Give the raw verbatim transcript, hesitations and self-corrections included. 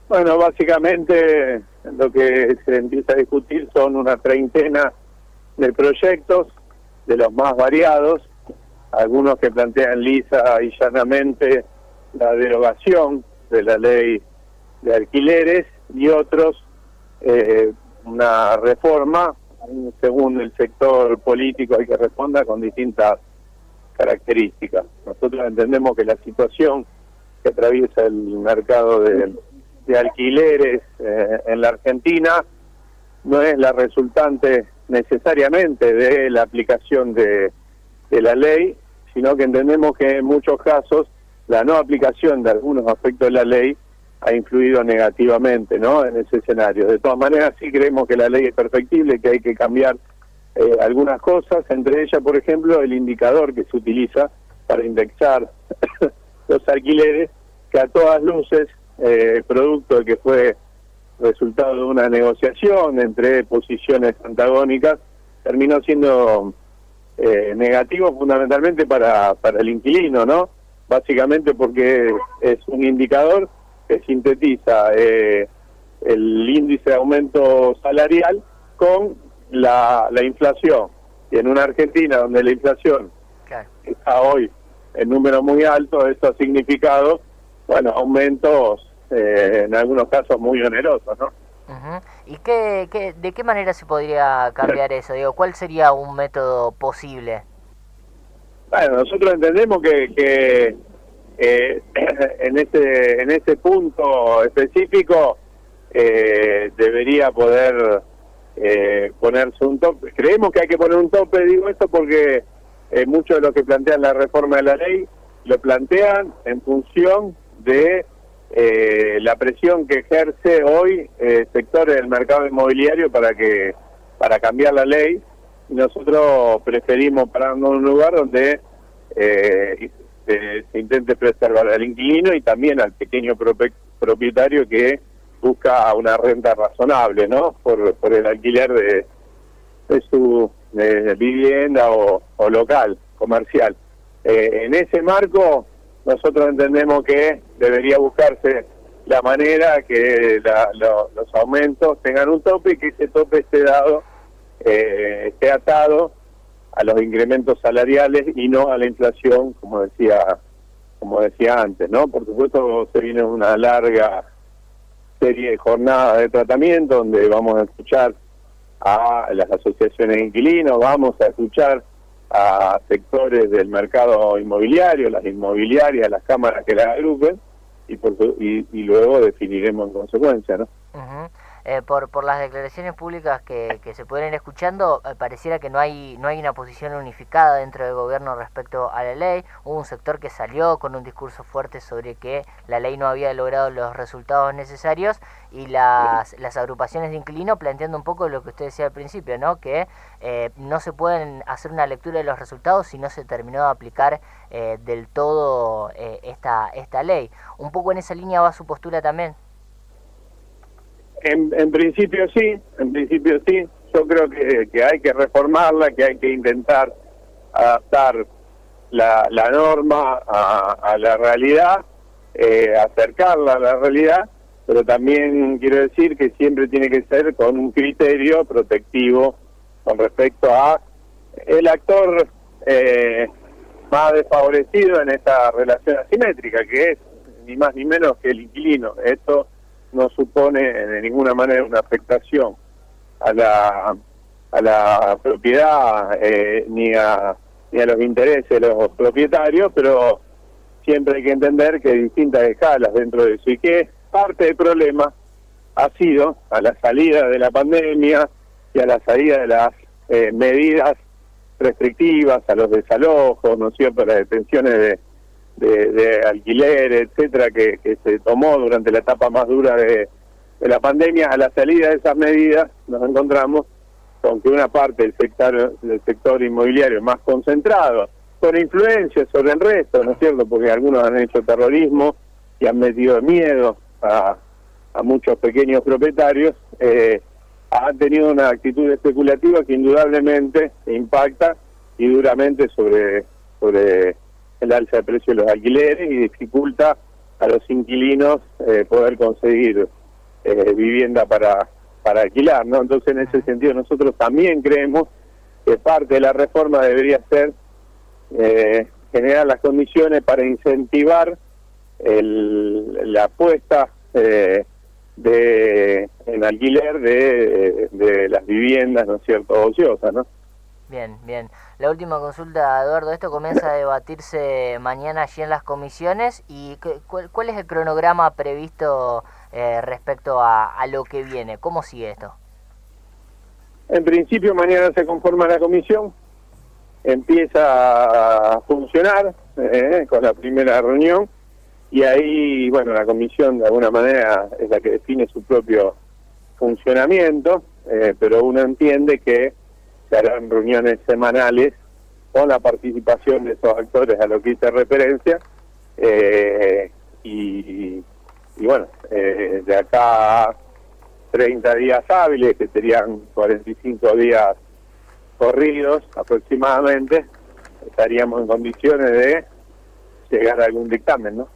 Bueno, básicamente lo que se empieza a discutir son una treintena de proyectos, de los más variados, algunos que plantean lisa y llanamente la derogación de la ley de alquileres y otros eh, una reforma, según el sector político hay que responda con distintas características. Nosotros entendemos que la situación que atraviesa el mercado de, de alquileres eh, en la Argentina no es la resultante necesariamente de la aplicación de, de la ley, sino que entendemos que en muchos casos la no aplicación de algunos aspectos de la ley ha influido negativamente, ¿no?, en ese escenario. De todas maneras, sí creemos que la ley es perfectible, que hay que cambiar eh, algunas cosas, entre ellas, por ejemplo, el indicador que se utiliza para indexar los alquileres, que a todas luces, eh, producto de que fue resultado de una negociación entre posiciones antagónicas, terminó siendo eh, negativo fundamentalmente para, para el inquilino, ¿no? Básicamente porque es un indicador que sintetiza eh, el índice de aumento salarial con la, la inflación. Y en una Argentina donde la inflación claro. está hoy en números muy altos, esto ha significado, bueno, aumentos eh, en algunos casos muy onerosos, ¿no? Uh-huh. ¿Y qué, qué, de qué manera se podría cambiar eso? Digo, ¿cuál sería un método posible? Bueno, nosotros entendemos que, que eh, en ese en ese punto específico eh, debería poder eh, ponerse un tope. Creemos que hay que poner un tope, digo esto porque eh, muchos de los que plantean la reforma de la ley lo plantean en función de eh, la presión que ejerce hoy eh, sectores del mercado inmobiliario para que para cambiar la ley. Y nosotros preferimos pararnos en un lugar donde eh, se, se intente preservar al inquilino y también al pequeño propietario que busca una renta razonable, ¿no?, por, por el alquiler de, de su de vivienda o, o local, comercial. Eh, en ese marco, nosotros entendemos que debería buscarse la manera que la, lo, los aumentos tengan un tope y que ese tope esté dado, eh, esté atado a los incrementos salariales y no a la inflación, como decía como decía antes, ¿no? Por supuesto, se viene una larga serie de jornadas de tratamiento donde vamos a escuchar a las asociaciones de inquilinos, vamos a escuchar a sectores del mercado inmobiliario, las inmobiliarias, las cámaras que las agrupen, y, por su, y, y luego definiremos en consecuencia, ¿no? Uh-huh. Eh, por por las declaraciones públicas que, que se pueden ir escuchando, eh, pareciera que no hay no hay una posición unificada dentro del gobierno respecto a la ley. Hubo un sector que salió con un discurso fuerte sobre que la ley no había logrado los resultados necesarios, y las las agrupaciones de inquilinos planteando un poco lo que usted decía al principio, ¿no?, que eh, no se pueden hacer una lectura de los resultados si no se terminó de aplicar eh, del todo eh, esta esta ley. Un poco en esa línea va su postura también. En, en principio sí, en principio sí. Yo creo que, que hay que reformarla, que hay que intentar adaptar la, la norma a, a la realidad, eh, acercarla a la realidad, pero también quiero decir que siempre tiene que ser con un criterio protectivo con respecto a el actor eh, más desfavorecido en esta relación asimétrica, que es ni más ni menos que el inquilino. Esto no supone de ninguna manera una afectación a la a la propiedad eh, ni a ni a los intereses de los propietarios, pero siempre hay que entender que hay distintas escalas dentro de eso, y que parte del problema ha sido, a la salida de la pandemia y a la salida de las eh, medidas restrictivas, a los desalojos, ¿no es cierto?, las detenciones de De, de alquiler, etcétera, que, que se tomó durante la etapa más dura de, de la pandemia. A la salida de esas medidas nos encontramos con que una parte del sector, del sector inmobiliario más concentrado, con influencia sobre el resto, ¿no es cierto?, porque algunos han hecho terrorismo y han metido miedo a, a muchos pequeños propietarios, eh, han tenido una actitud especulativa que indudablemente impacta y duramente sobre sobre el alza de precios de los alquileres y dificulta a los inquilinos eh, poder conseguir eh, vivienda para, para alquilar, ¿no? Entonces, en ese sentido, nosotros también creemos que parte de la reforma debería ser eh, generar las condiciones para incentivar el, la apuesta eh, de en alquiler de, de las viviendas, ¿no es cierto?, ociosas, ¿no? Bien, bien. La última consulta, Eduardo, esto comienza a debatirse mañana allí en las comisiones, y ¿cuál, cuál es el cronograma previsto eh, respecto a, a lo que viene? ¿Cómo sigue esto? En principio mañana se conforma la comisión, empieza a funcionar eh, con la primera reunión, y ahí, bueno, la comisión de alguna manera es la que define su propio funcionamiento, eh, pero uno entiende que se harán reuniones semanales con la participación de esos actores a lo que hice referencia, eh, y, y bueno, eh, de acá a treinta días hábiles, que serían cuarenta y cinco días corridos aproximadamente, estaríamos en condiciones de llegar a algún dictamen, ¿no?